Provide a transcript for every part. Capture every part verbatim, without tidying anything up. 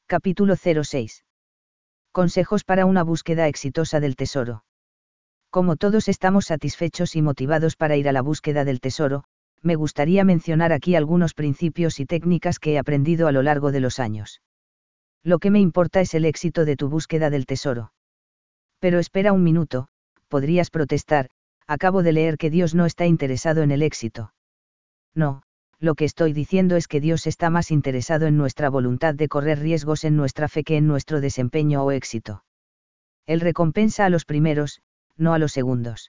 Capítulo cero seis. Consejos para una búsqueda exitosa del tesoro. Como todos estamos satisfechos y motivados para ir a la búsqueda del tesoro, me gustaría mencionar aquí algunos principios y técnicas que he aprendido a lo largo de los años. Lo que me importa es el éxito de tu búsqueda del tesoro. Pero espera un minuto, podrías protestar, acabo de leer que Dios no está interesado en el éxito. No. Lo que estoy diciendo es que Dios está más interesado en nuestra voluntad de correr riesgos en nuestra fe que en nuestro desempeño o éxito. Él recompensa a los primeros, no a los segundos.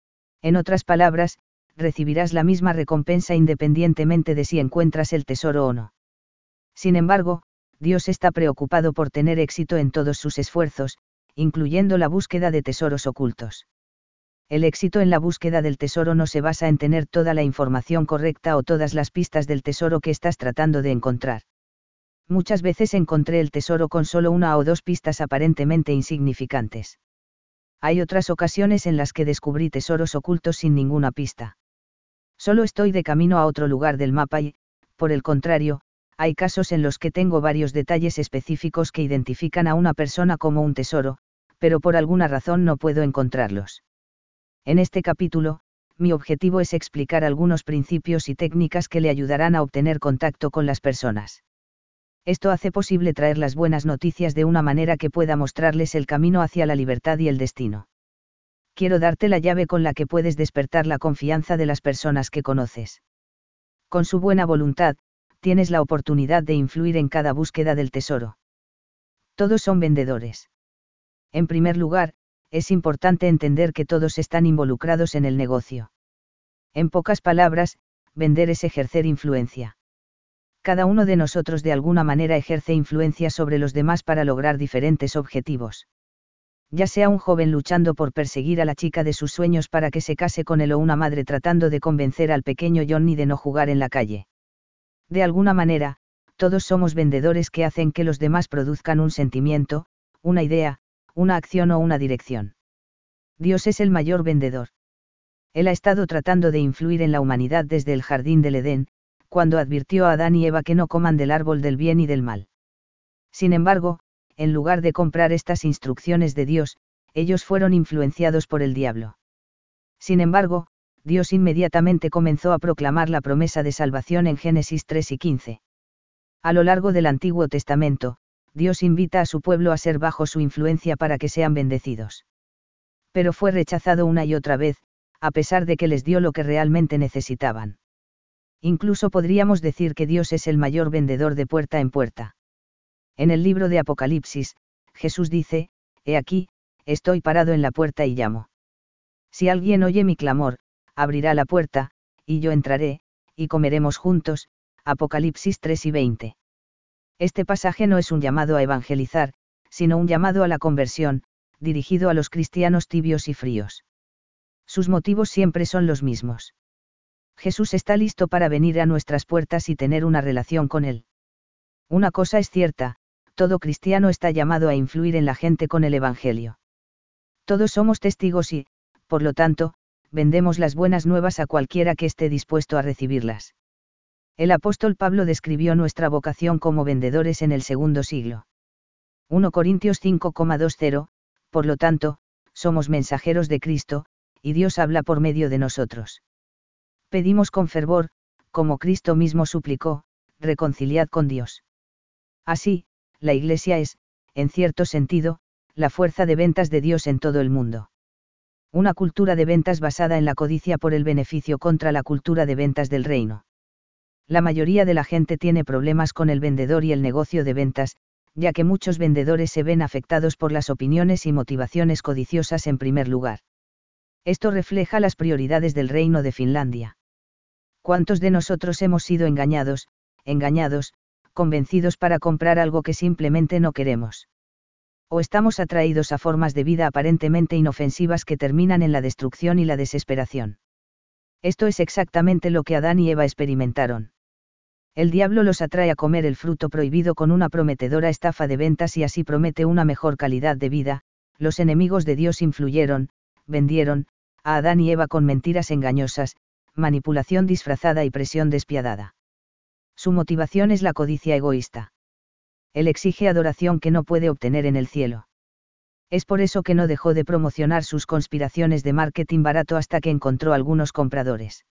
En otras palabras, recibirás la misma recompensa independientemente de si encuentras el tesoro o no. Sin embargo, Dios está preocupado por tener éxito en todos sus esfuerzos, incluyendo la búsqueda de tesoros ocultos. El éxito en la búsqueda del tesoro no se basa en tener toda la información correcta o todas las pistas del tesoro que estás tratando de encontrar. Muchas veces encontré el tesoro con solo una o dos pistas aparentemente insignificantes. Hay otras ocasiones en las que descubrí tesoros ocultos sin ninguna pista. Solo estoy de camino a otro lugar del mapa y, por el contrario, hay casos en los que tengo varios detalles específicos que identifican a una persona como un tesoro, pero por alguna razón no puedo encontrarlos. En este capítulo, mi objetivo es explicar algunos principios y técnicas que le ayudarán a obtener contacto con las personas. Esto hace posible traer las buenas noticias de una manera que pueda mostrarles el camino hacia la libertad y el destino. Quiero darte la llave con la que puedes despertar la confianza de las personas que conoces. Con su buena voluntad, tienes la oportunidad de influir en cada búsqueda del tesoro. Todos son vendedores. En primer lugar, es importante entender que todos están involucrados en el negocio. En pocas palabras, vender es ejercer influencia. Cada uno de nosotros de alguna manera ejerce influencia sobre los demás para lograr diferentes objetivos. Ya sea un joven luchando por perseguir a la chica de sus sueños para que se case con él o una madre tratando de convencer al pequeño Johnny de no jugar en la calle. De alguna manera, todos somos vendedores que hacen que los demás produzcan un sentimiento, una idea, una acción o una dirección. Dios es el mayor vendedor. Él ha estado tratando de influir en la humanidad desde el jardín del Edén, cuando advirtió a Adán y Eva que no coman del árbol del bien y del mal. Sin embargo, en lugar de comprar estas instrucciones de Dios, ellos fueron influenciados por el diablo. Sin embargo, Dios inmediatamente comenzó a proclamar la promesa de salvación en Génesis tres y quince. A lo largo del Antiguo Testamento, Dios invita a su pueblo a ser bajo su influencia para que sean bendecidos. Pero fue rechazado una y otra vez, a pesar de que les dio lo que realmente necesitaban. Incluso podríamos decir que Dios es el mayor vendedor de puerta en puerta. En el libro de Apocalipsis, Jesús dice, «He aquí, estoy parado en la puerta y llamo. Si alguien oye mi clamor, abrirá la puerta, y yo entraré, y comeremos juntos». Apocalipsis tres y veinte. Este pasaje no es un llamado a evangelizar, sino un llamado a la conversión, dirigido a los cristianos tibios y fríos. Sus motivos siempre son los mismos. Jesús está listo para venir a nuestras puertas y tener una relación con Él. Una cosa es cierta, todo cristiano está llamado a influir en la gente con el Evangelio. Todos somos testigos y, por lo tanto, vendemos las buenas nuevas a cualquiera que esté dispuesto a recibirlas. El apóstol Pablo describió nuestra vocación como vendedores en el segundo siglo. primera Corintios cinco veinte, por lo tanto, somos mensajeros de Cristo, y Dios habla por medio de nosotros. Pedimos con fervor, como Cristo mismo suplicó, reconciliad con Dios. Así, la Iglesia es, en cierto sentido, la fuerza de ventas de Dios en todo el mundo. Una cultura de ventas basada en la codicia por el beneficio contra la cultura de ventas del reino. La mayoría de la gente tiene problemas con el vendedor y el negocio de ventas, ya que muchos vendedores se ven afectados por las opiniones y motivaciones codiciosas en primer lugar. Esto refleja las prioridades del Reino de Finlandia. ¿Cuántos de nosotros hemos sido engañados, engañados, convencidos para comprar algo que simplemente no queremos? O estamos atraídos a formas de vida aparentemente inofensivas que terminan en la destrucción y la desesperación. Esto es exactamente lo que Adán y Eva experimentaron. El diablo los atrae a comer el fruto prohibido con una prometedora estafa de ventas y así promete una mejor calidad de vida. Los enemigos de Dios influyeron, vendieron, a Adán y Eva con mentiras engañosas, manipulación disfrazada y presión despiadada. Su motivación es la codicia egoísta. Él exige adoración que no puede obtener en el cielo. Es por eso que no dejó de promocionar sus conspiraciones de marketing barato hasta que encontró algunos compradores.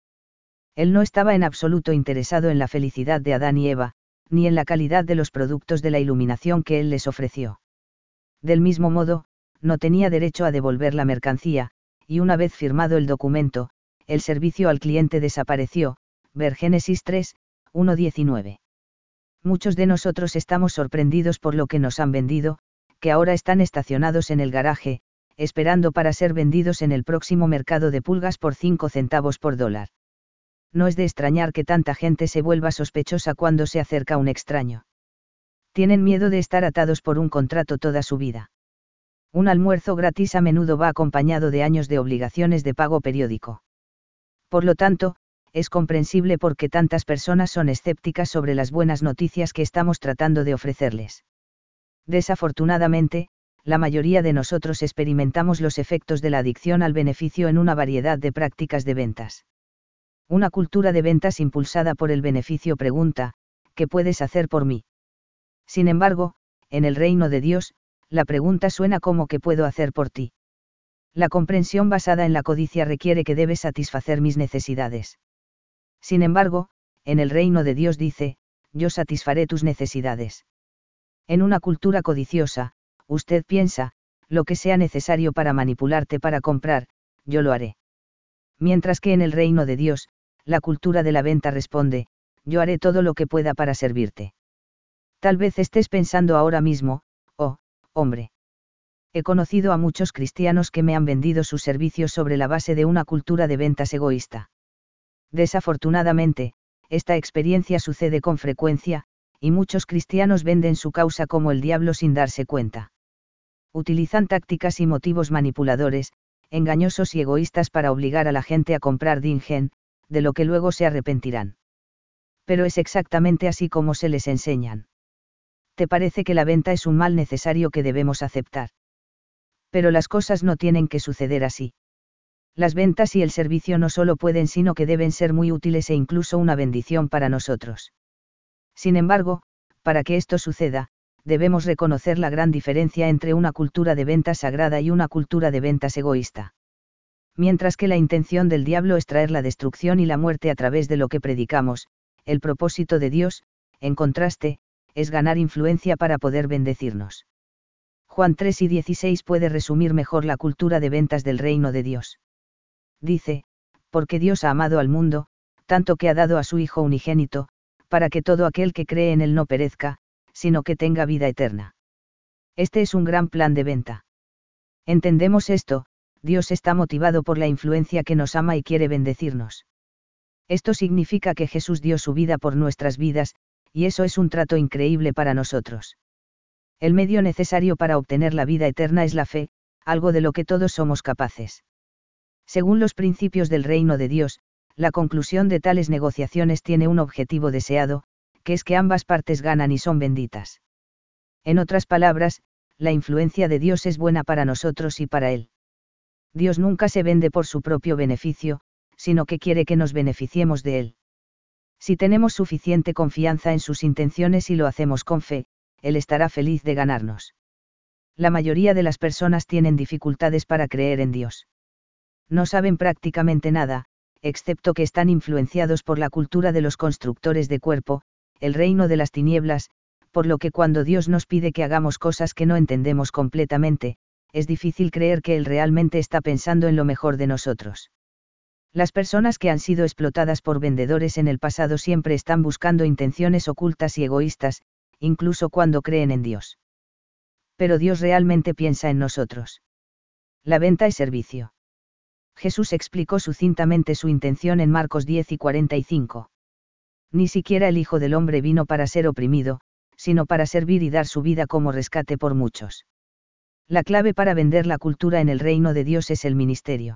Él no estaba en absoluto interesado en la felicidad de Adán y Eva, ni en la calidad de los productos de la iluminación que él les ofreció. Del mismo modo, no tenía derecho a devolver la mercancía, y una vez firmado el documento, el servicio al cliente desapareció. Ver Génesis tres, uno diecinueve. Muchos de nosotros estamos sorprendidos por lo que nos han vendido, que ahora están estacionados en el garaje, esperando para ser vendidos en el próximo mercado de pulgas por cinco centavos por dólar. No es de extrañar que tanta gente se vuelva sospechosa cuando se acerca un extraño. Tienen miedo de estar atados por un contrato toda su vida. Un almuerzo gratis a menudo va acompañado de años de obligaciones de pago periódico. Por lo tanto, es comprensible por qué tantas personas son escépticas sobre las buenas noticias que estamos tratando de ofrecerles. Desafortunadamente, la mayoría de nosotros experimentamos los efectos de la adicción al beneficio en una variedad de prácticas de ventas. Una cultura de ventas impulsada por el beneficio pregunta, ¿qué puedes hacer por mí? Sin embargo, en el reino de Dios, la pregunta suena como ¿qué puedo hacer por ti? La comprensión basada en la codicia requiere que debes satisfacer mis necesidades. Sin embargo, en el reino de Dios dice, yo satisfaré tus necesidades. En una cultura codiciosa, usted piensa, lo que sea necesario para manipularte para comprar, yo lo haré. Mientras que en el reino de Dios, la cultura de la venta responde, yo haré todo lo que pueda para servirte. Tal vez estés pensando ahora mismo, oh, hombre. He conocido a muchos cristianos que me han vendido sus servicios sobre la base de una cultura de ventas egoísta. Desafortunadamente, esta experiencia sucede con frecuencia, y muchos cristianos venden su causa como el diablo sin darse cuenta. Utilizan tácticas y motivos manipuladores, engañosos y egoístas para obligar a la gente a comprar dingen, de lo que luego se arrepentirán. Pero es exactamente así como se les enseñan. ¿Te parece que la venta es un mal necesario que debemos aceptar? Pero las cosas no tienen que suceder así. Las ventas y el servicio no solo pueden sino que deben ser muy útiles e incluso una bendición para nosotros. Sin embargo, para que esto suceda, debemos reconocer la gran diferencia entre una cultura de ventas sagrada y una cultura de ventas egoísta. Mientras que la intención del diablo es traer la destrucción y la muerte a través de lo que predicamos, el propósito de Dios, en contraste, es ganar influencia para poder bendecirnos. Juan tres y dieciséis puede resumir mejor la cultura de ventas del reino de Dios. Dice, porque Dios ha amado al mundo, tanto que ha dado a su Hijo unigénito, para que todo aquel que cree en él no perezca, sino que tenga vida eterna. Este es un gran plan de venta. Entendemos esto, Dios está motivado por la influencia que nos ama y quiere bendecirnos. Esto significa que Jesús dio su vida por nuestras vidas, y eso es un trato increíble para nosotros. El medio necesario para obtener la vida eterna es la fe, algo de lo que todos somos capaces. Según los principios del reino de Dios, la conclusión de tales negociaciones tiene un objetivo deseado, que es que ambas partes ganan y son benditas. En otras palabras, la influencia de Dios es buena para nosotros y para Él. Dios nunca se vende por su propio beneficio, sino que quiere que nos beneficiemos de Él. Si tenemos suficiente confianza en sus intenciones y lo hacemos con fe, Él estará feliz de ganarnos. La mayoría de las personas tienen dificultades para creer en Dios. No saben prácticamente nada, excepto que están influenciados por la cultura de los constructores de cuerpo, el reino de las tinieblas, por lo que cuando Dios nos pide que hagamos cosas que no entendemos completamente, es difícil creer que Él realmente está pensando en lo mejor de nosotros. Las personas que han sido explotadas por vendedores en el pasado siempre están buscando intenciones ocultas y egoístas, incluso cuando creen en Dios. Pero Dios realmente piensa en nosotros. La venta es servicio. Jesús explicó sucintamente su intención en Marcos diez y cuarenta y cinco. Ni siquiera el Hijo del Hombre vino para ser oprimido, sino para servir y dar su vida como rescate por muchos. La clave para vender la cultura en el reino de Dios es el ministerio.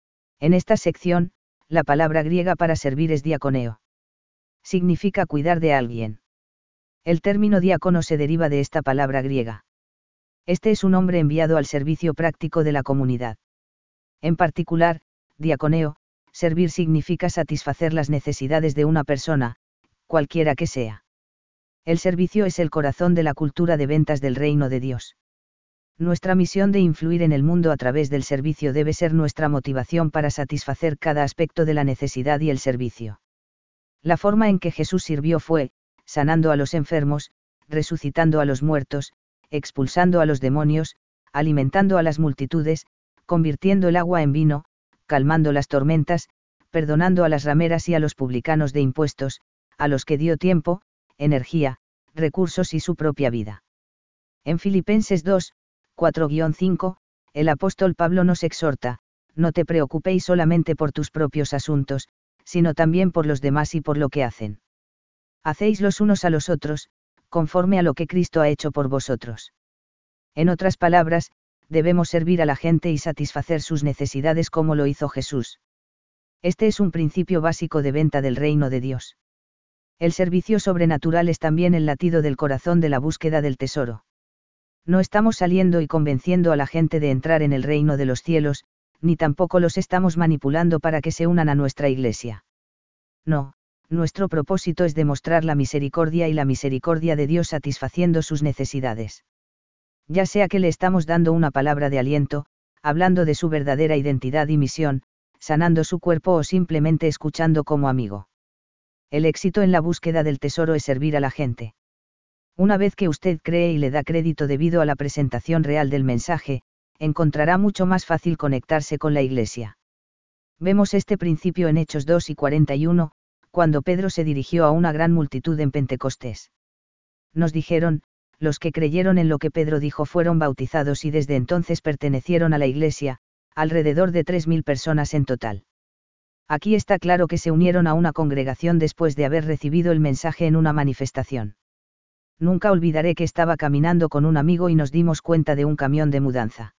En esta sección, la palabra griega para servir es diaconeo. Significa cuidar de alguien. El término diácono se deriva de esta palabra griega. Este es un hombre enviado al servicio práctico de la comunidad. En particular, diaconeo, servir significa satisfacer las necesidades de una persona, cualquiera que sea. El servicio es el corazón de la cultura de ventas del reino de Dios. Nuestra misión de influir en el mundo a través del servicio debe ser nuestra motivación para satisfacer cada aspecto de la necesidad y el servicio. La forma en que Jesús sirvió fue, sanando a los enfermos, resucitando a los muertos, expulsando a los demonios, alimentando a las multitudes, convirtiendo el agua en vino, calmando las tormentas, perdonando a las rameras y a los publicanos de impuestos, a los que dio tiempo, energía, recursos y su propia vida. En Filipenses dos, cuatro a cinco, el apóstol Pablo nos exhorta: no te preocupéis solamente por tus propios asuntos, sino también por los demás y por lo que hacen. Hacéis los unos a los otros, conforme a lo que Cristo ha hecho por vosotros. En otras palabras, debemos servir a la gente y satisfacer sus necesidades como lo hizo Jesús. Este es un principio básico de venta del reino de Dios. El servicio sobrenatural es también el latido del corazón de la búsqueda del tesoro. No estamos saliendo y convenciendo a la gente de entrar en el reino de los cielos, ni tampoco los estamos manipulando para que se unan a nuestra iglesia. No, nuestro propósito es demostrar la misericordia y la misericordia de Dios satisfaciendo sus necesidades. Ya sea que le estamos dando una palabra de aliento, hablando de su verdadera identidad y misión, sanando su cuerpo o simplemente escuchando como amigo. El éxito en la búsqueda del tesoro es servir a la gente. Una vez que usted cree y le da crédito debido a la presentación real del mensaje, encontrará mucho más fácil conectarse con la Iglesia. Vemos este principio en Hechos dos y cuarenta y uno, cuando Pedro se dirigió a una gran multitud en Pentecostés. Nos dijeron: los que creyeron en lo que Pedro dijo fueron bautizados y desde entonces pertenecieron a la Iglesia, alrededor de tres mil personas en total. Aquí está claro que se unieron a una congregación después de haber recibido el mensaje en una manifestación. Nunca olvidaré que estaba caminando con un amigo y nos dimos cuenta de un camión de mudanza.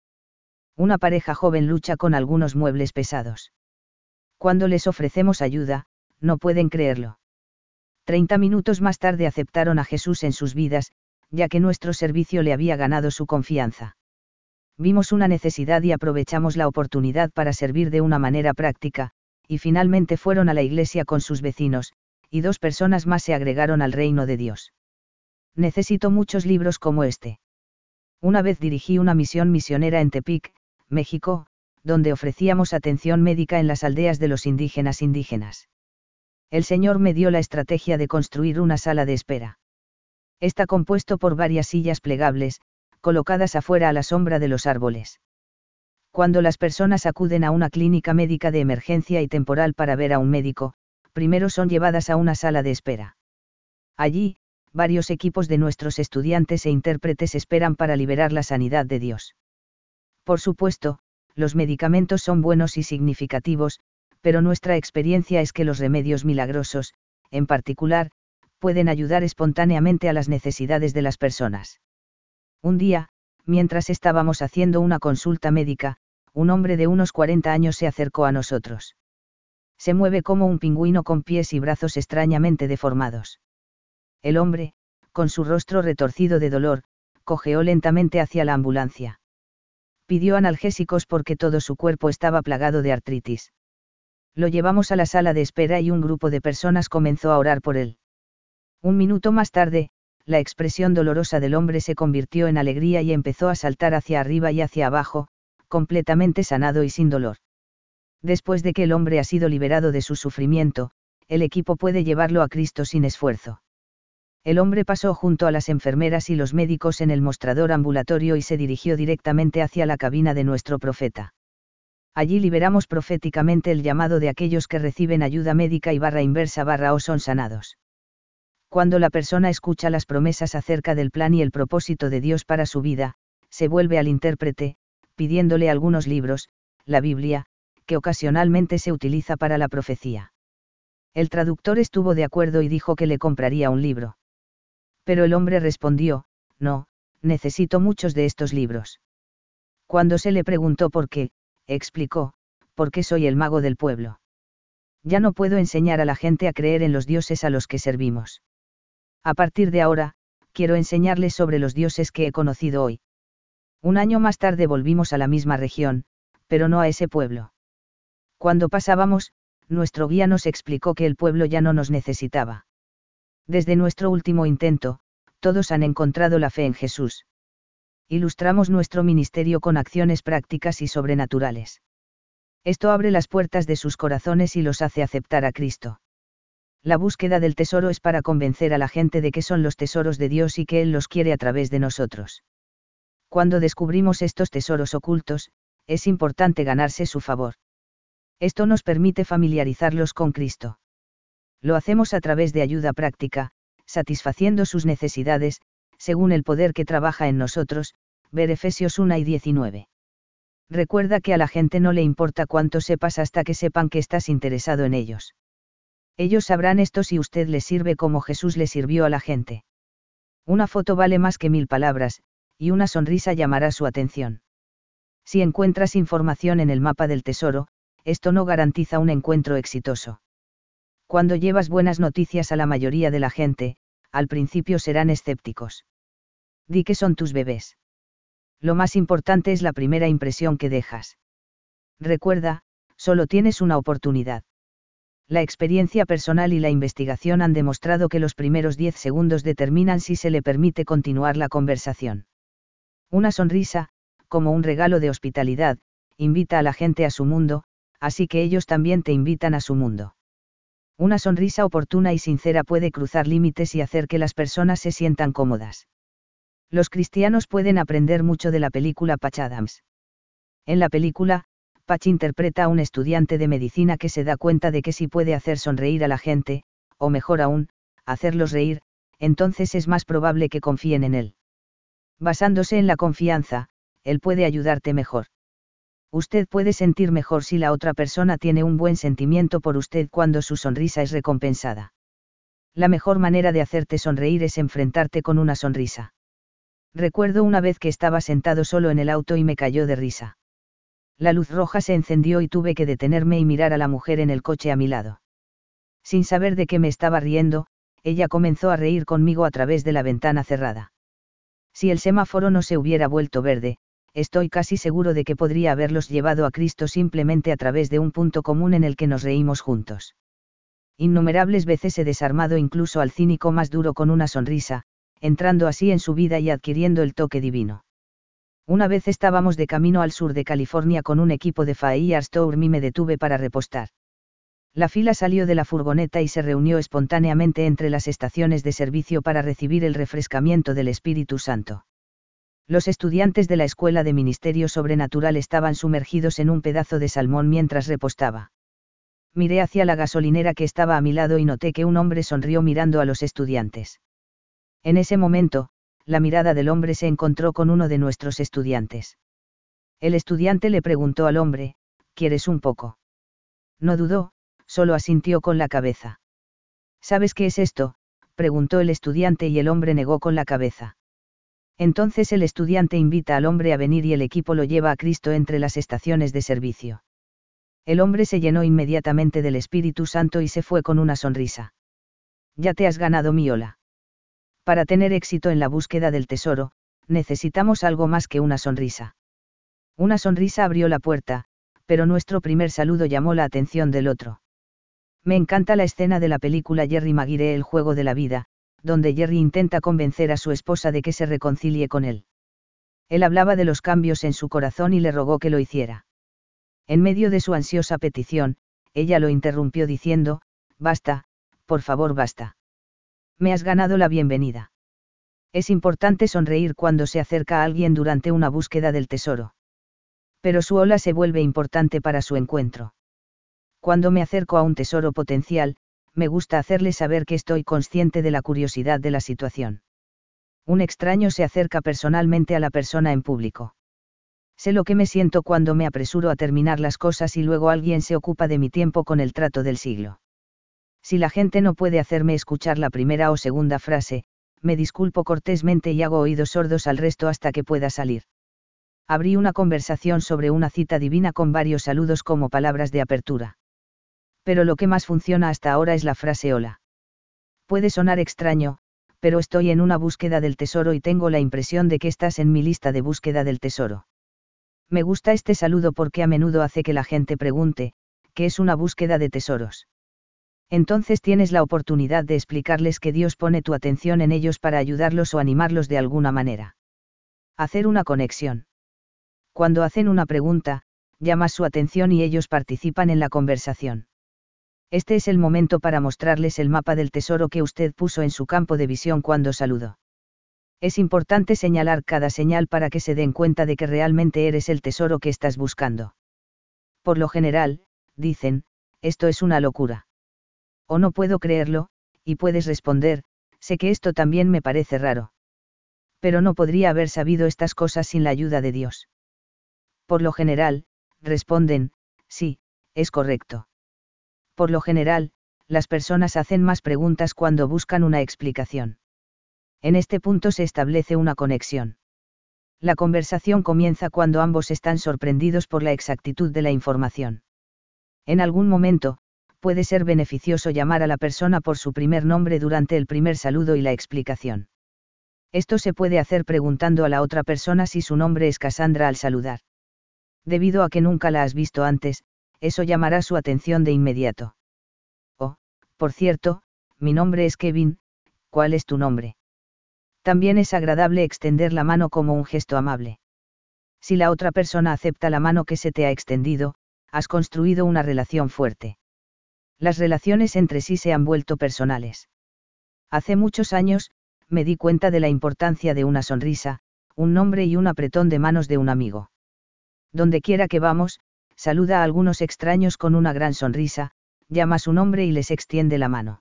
Una pareja joven lucha con algunos muebles pesados. Cuando les ofrecemos ayuda, no pueden creerlo. Treinta minutos más tarde aceptaron a Jesús en sus vidas, ya que nuestro servicio le había ganado su confianza. Vimos una necesidad y aprovechamos la oportunidad para servir de una manera práctica, y finalmente fueron a la iglesia con sus vecinos, y dos personas más se agregaron al reino de Dios. Necesito muchos libros como este. Una vez dirigí una misión misionera en Tepic, México, donde ofrecíamos atención médica en las aldeas de los indígenas indígenas. El Señor me dio la estrategia de construir una sala de espera. Está compuesto por varias sillas plegables, colocadas afuera a la sombra de los árboles. Cuando las personas acuden a una clínica médica de emergencia y temporal para ver a un médico, primero son llevadas a una sala de espera. Allí, varios equipos de nuestros estudiantes e intérpretes esperan para liberar la sanidad de Dios. Por supuesto, los medicamentos son buenos y significativos, pero nuestra experiencia es que los remedios milagrosos, en particular, pueden ayudar espontáneamente a las necesidades de las personas. Un día, mientras estábamos haciendo una consulta médica, un hombre de unos cuarenta años se acercó a nosotros. Se mueve como un pingüino con pies y brazos extrañamente deformados. El hombre, con su rostro retorcido de dolor, cojeó lentamente hacia la ambulancia. Pidió analgésicos porque todo su cuerpo estaba plagado de artritis. Lo llevamos a la sala de espera y un grupo de personas comenzó a orar por él. Un minuto más tarde, la expresión dolorosa del hombre se convirtió en alegría y empezó a saltar hacia arriba y hacia abajo, completamente sanado y sin dolor. Después de que el hombre ha sido liberado de su sufrimiento, el equipo puede llevarlo a Cristo sin esfuerzo. El hombre pasó junto a las enfermeras y los médicos en el mostrador ambulatorio y se dirigió directamente hacia la cabina de nuestro profeta. Allí liberamos proféticamente el llamado de aquellos que reciben ayuda médica y barra inversa barra o son sanados. Cuando la persona escucha las promesas acerca del plan y el propósito de Dios para su vida, se vuelve al intérprete, pidiéndole algunos libros, la Biblia, que ocasionalmente se utiliza para la profecía. El traductor estuvo de acuerdo y dijo que le compraría un libro. Pero el hombre respondió: no, necesito muchos de estos libros. Cuando se le preguntó por qué, explicó: porque soy el mago del pueblo. Ya no puedo enseñar a la gente a creer en los dioses a los que servimos. A partir de ahora, quiero enseñarles sobre los dioses que he conocido hoy. Un año más tarde volvimos a la misma región, pero no a ese pueblo. Cuando pasábamos, nuestro guía nos explicó que el pueblo ya no nos necesitaba. Desde nuestro último intento, todos han encontrado la fe en Jesús. Ilustramos nuestro ministerio con acciones prácticas y sobrenaturales. Esto abre las puertas de sus corazones y los hace aceptar a Cristo. La búsqueda del tesoro es para convencer a la gente de que son los tesoros de Dios y que Él los quiere a través de nosotros. Cuando descubrimos estos tesoros ocultos, es importante ganarse su favor. Esto nos permite familiarizarlos con Cristo. Lo hacemos a través de ayuda práctica, satisfaciendo sus necesidades, según el poder que trabaja en nosotros, ver Efesios uno y diecinueve. Recuerda que a la gente no le importa cuánto sepas hasta que sepan que estás interesado en ellos. Ellos sabrán esto si usted les sirve como Jesús le sirvió a la gente. Una foto vale más que mil palabras, y una sonrisa llamará su atención. Si encuentras información en el mapa del tesoro, esto no garantiza un encuentro exitoso. Cuando llevas buenas noticias a la mayoría de la gente, al principio serán escépticos. Di que son tus bebés. Lo más importante es la primera impresión que dejas. Recuerda, solo tienes una oportunidad. La experiencia personal y la investigación han demostrado que los primeros diez segundos determinan si se le permite continuar la conversación. Una sonrisa, como un regalo de hospitalidad, invita a la gente a su mundo, así que ellos también te invitan a su mundo. Una sonrisa oportuna y sincera puede cruzar límites y hacer que las personas se sientan cómodas. Los cristianos pueden aprender mucho de la película Patch Adams. En la película, Patch interpreta a un estudiante de medicina que se da cuenta de que si puede hacer sonreír a la gente, o mejor aún, hacerlos reír, entonces es más probable que confíen en él. Basándose en la confianza, él puede ayudarte mejor. Usted puede sentir mejor si la otra persona tiene un buen sentimiento por usted cuando su sonrisa es recompensada. La mejor manera de hacerte sonreír es enfrentarte con una sonrisa. Recuerdo una vez que estaba sentado solo en el auto y me cayó de risa. La luz roja se encendió y tuve que detenerme y mirar a la mujer en el coche a mi lado. Sin saber de qué me estaba riendo, ella comenzó a reír conmigo a través de la ventana cerrada. Si el semáforo no se hubiera vuelto verde, estoy casi seguro de que podría haberlos llevado a Cristo simplemente a través de un punto común en el que nos reímos juntos. Innumerables veces he desarmado incluso al cínico más duro con una sonrisa, entrando así en su vida y adquiriendo el toque divino. Una vez estábamos de camino al sur de California con un equipo de Firestorm y me detuve para repostar. La fila salió de la furgoneta y se reunió espontáneamente entre las estaciones de servicio para recibir el refrescamiento del Espíritu Santo. Los estudiantes de la Escuela de Ministerio Sobrenatural estaban sumergidos en un pedazo de salmón mientras repostaba. Miré hacia la gasolinera que estaba a mi lado y noté que un hombre sonrió mirando a los estudiantes. En ese momento, la mirada del hombre se encontró con uno de nuestros estudiantes. El estudiante le preguntó al hombre, ¿quieres un poco? No dudó, solo asintió con la cabeza. ¿Sabes qué es esto?, preguntó el estudiante y el hombre negó con la cabeza. Entonces el estudiante invita al hombre a venir y el equipo lo lleva a Cristo entre las estaciones de servicio. El hombre se llenó inmediatamente del Espíritu Santo y se fue con una sonrisa. Ya te has ganado mi hola. Para tener éxito en la búsqueda del tesoro, necesitamos algo más que una sonrisa. Una sonrisa abrió la puerta, pero nuestro primer saludo llamó la atención del otro. Me encanta la escena de la película Jerry Maguire, El juego de la vida, donde Jerry intenta convencer a su esposa de que se reconcilie con él. Él hablaba de los cambios en su corazón y le rogó que lo hiciera. En medio de su ansiosa petición, ella lo interrumpió diciendo, basta, por favor basta. Me has ganado la bienvenida. Es importante sonreír cuando se acerca a alguien durante una búsqueda del tesoro. Pero su hola se vuelve importante para su encuentro. Cuando me acerco a un tesoro potencial, me gusta hacerle saber que estoy consciente de la curiosidad de la situación. Un extraño se acerca personalmente a la persona en público. Sé lo que me siento cuando me apresuro a terminar las cosas y luego alguien se ocupa de mi tiempo con el trato del siglo. Si la gente no puede hacerme escuchar la primera o segunda frase, me disculpo cortésmente y hago oídos sordos al resto hasta que pueda salir. Abrí una conversación sobre una cita divina con varios saludos como palabras de apertura. Pero lo que más funciona hasta ahora es la frase hola. Puede sonar extraño, pero estoy en una búsqueda del tesoro y tengo la impresión de que estás en mi lista de búsqueda del tesoro. Me gusta este saludo porque a menudo hace que la gente pregunte, ¿qué es una búsqueda de tesoros? Entonces tienes la oportunidad de explicarles que Dios pone tu atención en ellos para ayudarlos o animarlos de alguna manera. Hacer una conexión. Cuando hacen una pregunta, llamas su atención y ellos participan en la conversación. Este es el momento para mostrarles el mapa del tesoro que usted puso en su campo de visión cuando saludó. Es importante señalar cada señal para que se den cuenta de que realmente eres el tesoro que estás buscando. Por lo general, dicen, esto es una locura. O no puedo creerlo, y puedes responder, sé que esto también me parece raro. Pero no podría haber sabido estas cosas sin la ayuda de Dios. Por lo general, responden, sí, es correcto. Por lo general, las personas hacen más preguntas cuando buscan una explicación. En este punto se establece una conexión. La conversación comienza cuando ambos están sorprendidos por la exactitud de la información. En algún momento, puede ser beneficioso llamar a la persona por su primer nombre durante el primer saludo y la explicación. Esto se puede hacer preguntando a la otra persona si su nombre es Cassandra al saludar. Debido a que nunca la has visto antes, eso llamará su atención de inmediato. Oh, por cierto, mi nombre es Kevin, ¿cuál es tu nombre? También es agradable extender la mano como un gesto amable. Si la otra persona acepta la mano que se te ha extendido, has construido una relación fuerte. Las relaciones entre sí se han vuelto personales. Hace muchos años, me di cuenta de la importancia de una sonrisa, un nombre y un apretón de manos de un amigo. Donde quiera que vamos, saluda a algunos extraños con una gran sonrisa, llama su nombre y les extiende la mano.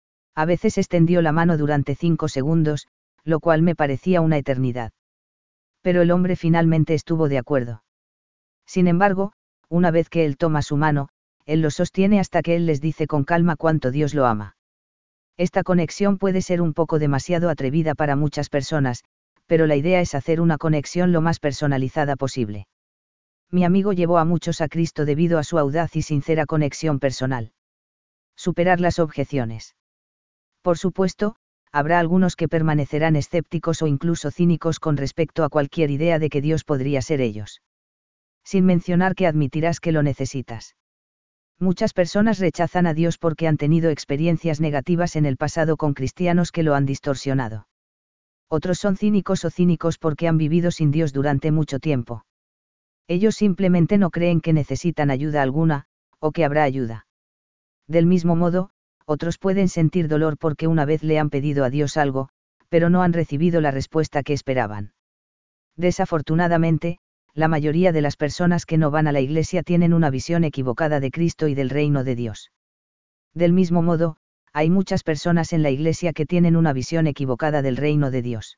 A veces extendió la mano durante cinco segundos, lo cual me parecía una eternidad. Pero el hombre finalmente estuvo de acuerdo. Sin embargo, una vez que él toma su mano, él lo sostiene hasta que él les dice con calma cuánto Dios lo ama. Esta conexión puede ser un poco demasiado atrevida para muchas personas, pero la idea es hacer una conexión lo más personalizada posible. Mi amigo llevó a muchos a Cristo debido a su audaz y sincera conexión personal. Superar las objeciones. Por supuesto, habrá algunos que permanecerán escépticos o incluso cínicos con respecto a cualquier idea de que Dios podría ser ellos. Sin mencionar que admitirás que lo necesitas. Muchas personas rechazan a Dios porque han tenido experiencias negativas en el pasado con cristianos que lo han distorsionado. Otros son cínicos o cínicos porque han vivido sin Dios durante mucho tiempo. Ellos simplemente no creen que necesitan ayuda alguna, o que habrá ayuda. Del mismo modo, otros pueden sentir dolor porque una vez le han pedido a Dios algo, pero no han recibido la respuesta que esperaban. Desafortunadamente, la mayoría de las personas que no van a la iglesia tienen una visión equivocada de Cristo y del reino de Dios. Del mismo modo, hay muchas personas en la iglesia que tienen una visión equivocada del reino de Dios.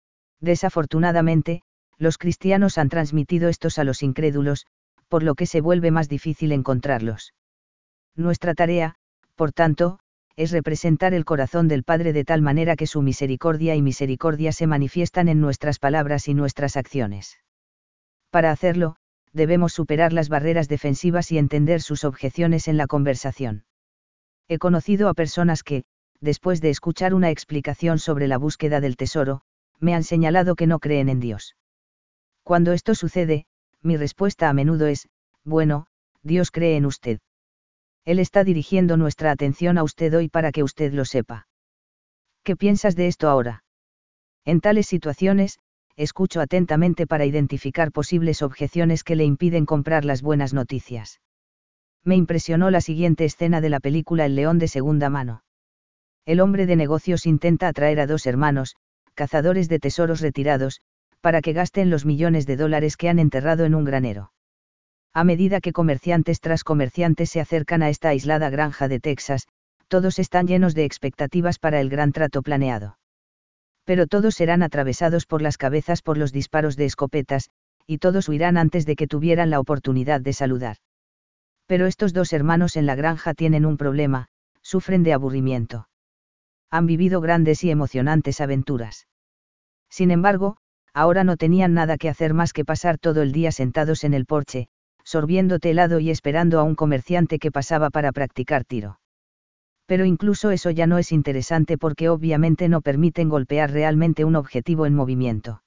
Desafortunadamente, los cristianos han transmitido estos a los incrédulos, por lo que se vuelve más difícil encontrarlos. Nuestra tarea, por tanto, es representar el corazón del Padre de tal manera que su misericordia y misericordia se manifiestan en nuestras palabras y nuestras acciones. Para hacerlo, debemos superar las barreras defensivas y entender sus objeciones en la conversación. He conocido a personas que, después de escuchar una explicación sobre la búsqueda del tesoro, me han señalado que no creen en Dios. Cuando esto sucede, mi respuesta a menudo es, bueno, Dios cree en usted. Él está dirigiendo nuestra atención a usted hoy para que usted lo sepa. ¿Qué piensas de esto ahora? En tales situaciones, escucho atentamente para identificar posibles objeciones que le impiden comprar las buenas noticias. Me impresionó la siguiente escena de la película El león de segunda mano. El hombre de negocios intenta atraer a dos hermanos, cazadores de tesoros retirados, para que gasten los millones de dólares que han enterrado en un granero. A medida que comerciantes tras comerciantes se acercan a esta aislada granja de Texas, todos están llenos de expectativas para el gran trato planeado. Pero todos serán atravesados por las cabezas por los disparos de escopetas, y todos huirán antes de que tuvieran la oportunidad de saludar. Pero estos dos hermanos en la granja tienen un problema, sufren de aburrimiento. Han vivido grandes y emocionantes aventuras. Sin embargo, ahora no tenían nada que hacer más que pasar todo el día sentados en el porche, sorbiendo té helado y esperando a un comerciante que pasaba para practicar tiro. Pero incluso eso ya no es interesante porque obviamente no permiten golpear realmente un objetivo en movimiento.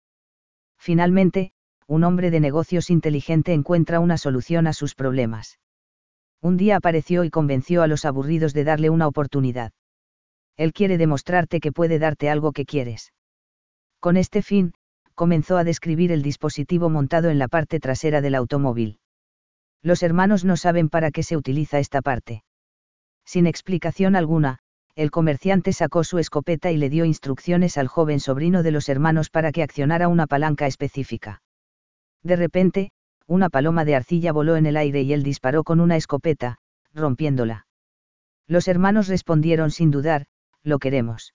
Finalmente, un hombre de negocios inteligente encuentra una solución a sus problemas. Un día apareció y convenció a los aburridos de darle una oportunidad. Él quiere demostrarte que puede darte algo que quieres. Con este fin, comenzó a describir el dispositivo montado en la parte trasera del automóvil. Los hermanos no saben para qué se utiliza esta parte. Sin explicación alguna, el comerciante sacó su escopeta y le dio instrucciones al joven sobrino de los hermanos para que accionara una palanca específica. De repente, una paloma de arcilla voló en el aire y él disparó con una escopeta, rompiéndola. Los hermanos respondieron sin dudar: lo queremos.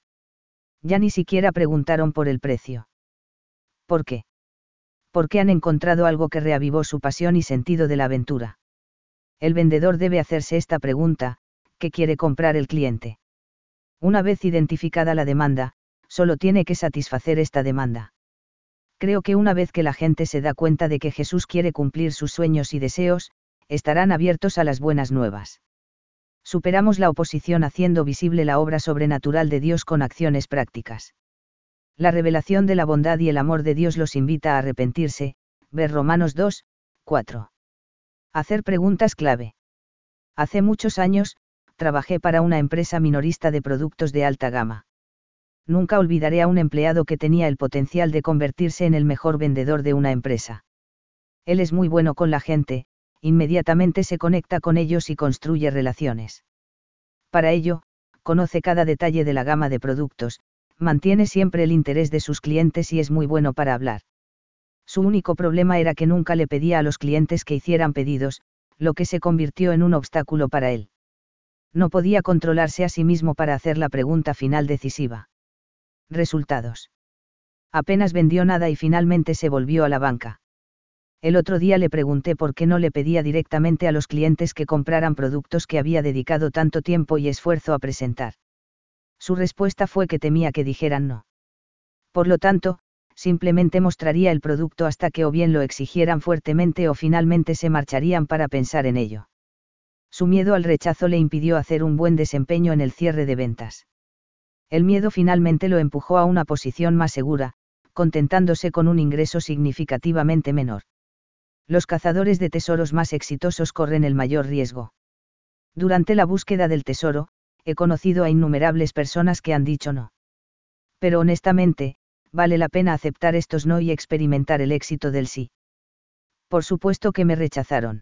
Ya ni siquiera preguntaron por el precio. ¿Por qué? Porque han encontrado algo que reavivó su pasión y sentido de la aventura. El vendedor debe hacerse esta pregunta: ¿qué quiere comprar el cliente? Una vez identificada la demanda, solo tiene que satisfacer esta demanda. Creo que una vez que la gente se da cuenta de que Jesús quiere cumplir sus sueños y deseos, estarán abiertos a las buenas nuevas. Superamos la oposición haciendo visible la obra sobrenatural de Dios con acciones prácticas. La revelación de la bondad y el amor de Dios los invita a arrepentirse, ver Romanos dos, cuatro. Hacer preguntas clave. Hace muchos años, trabajé para una empresa minorista de productos de alta gama. Nunca olvidaré a un empleado que tenía el potencial de convertirse en el mejor vendedor de una empresa. Él es muy bueno con la gente, inmediatamente se conecta con ellos y construye relaciones. Para ello, conoce cada detalle de la gama de productos, mantiene siempre el interés de sus clientes y es muy bueno para hablar. Su único problema era que nunca le pedía a los clientes que hicieran pedidos, lo que se convirtió en un obstáculo para él. No podía controlarse a sí mismo para hacer la pregunta final decisiva. Resultados. Apenas vendió nada y finalmente se volvió a la banca. El otro día le pregunté por qué no le pedía directamente a los clientes que compraran productos que había dedicado tanto tiempo y esfuerzo a presentar. Su respuesta fue que temía que dijeran no. Por lo tanto, simplemente mostraría el producto hasta que o bien lo exigieran fuertemente o finalmente se marcharían para pensar en ello. Su miedo al rechazo le impidió hacer un buen desempeño en el cierre de ventas. El miedo finalmente lo empujó a una posición más segura, contentándose con un ingreso significativamente menor. Los cazadores de tesoros más exitosos corren el mayor riesgo. Durante la búsqueda del tesoro, he conocido a innumerables personas que han dicho no. Pero honestamente, vale la pena aceptar estos no y experimentar el éxito del sí. Por supuesto que me rechazaron.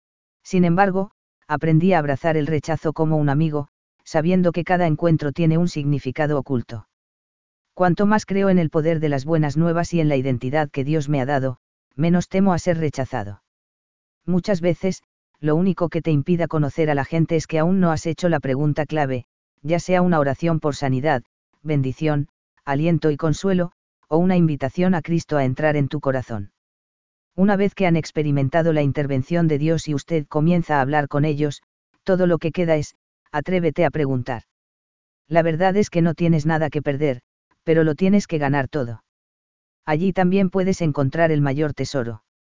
Sin embargo, aprendí a abrazar el rechazo como un amigo, sabiendo que cada encuentro tiene un significado oculto. Cuanto más creo en el poder de las buenas nuevas y en la identidad que Dios me ha dado, menos temo a ser rechazado. Muchas veces, lo único que te impida conocer a la gente es que aún no has hecho la pregunta clave, ya sea una oración por sanidad, bendición, aliento y consuelo, o una invitación a Cristo a entrar en tu corazón. Una vez que han experimentado la intervención de Dios y usted comienza a hablar con ellos, todo lo que queda es: atrévete a preguntar. La verdad es que no tienes nada que perder, pero lo tienes que ganar todo. Allí también puedes encontrar el mayor tesoro.